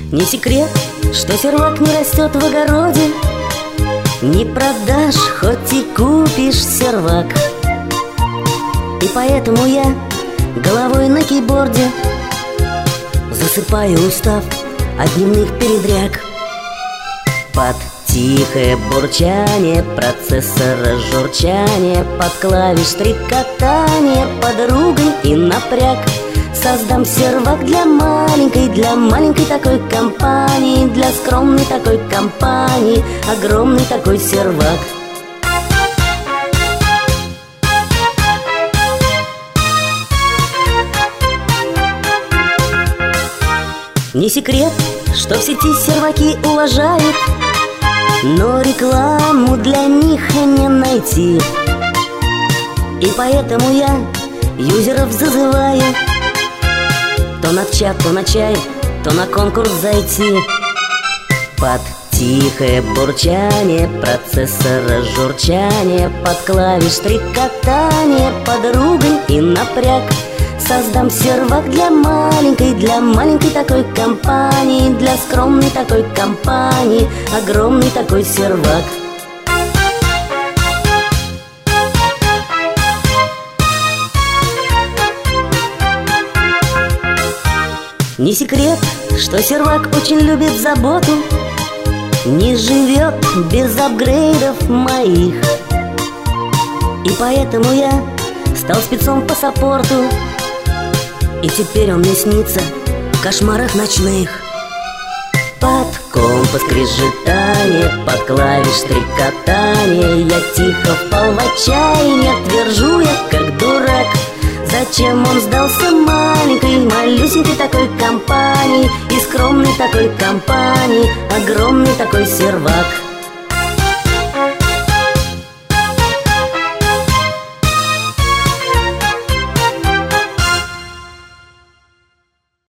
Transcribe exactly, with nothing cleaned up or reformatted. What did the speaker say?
Не секрет, что сервак не растет в огороде, не продашь, хоть и купишь сервак. И поэтому я головой на кейборде засыпаю, устав от дневных передряг. Под тихое бурчание процессора, журчание, под клавиш стрекотание, под ругань и напряг создам сервак для маленькой, для маленькой такой компании, для скромной такой компании, огромный такой сервак. Не секрет, что в сети серваки уважают, но рекламу для них не найти. И поэтому я юзеров зазываю то на чат, то на чай, то на конкурс зайти. Под тихое бурчание процессора, журчание, под клавиш стрекотание, под ругань и напряг создам сервак для маленькой, для маленькой такой компании, для скромной такой компании, огромный такой сервак. Не секрет, что сервак очень любит заботу, не живет без апгрейдов моих. И поэтому я стал спецом по саппорту, и теперь он мне снится в кошмарах ночных. Под компас скрежетание, под клавиш стрекотание, я тихо впал в отчаяние, твержу я как дурак. Зачем он сдался маленькой, малюсенькой такой компании и скромной такой компании, огромный такой сервак?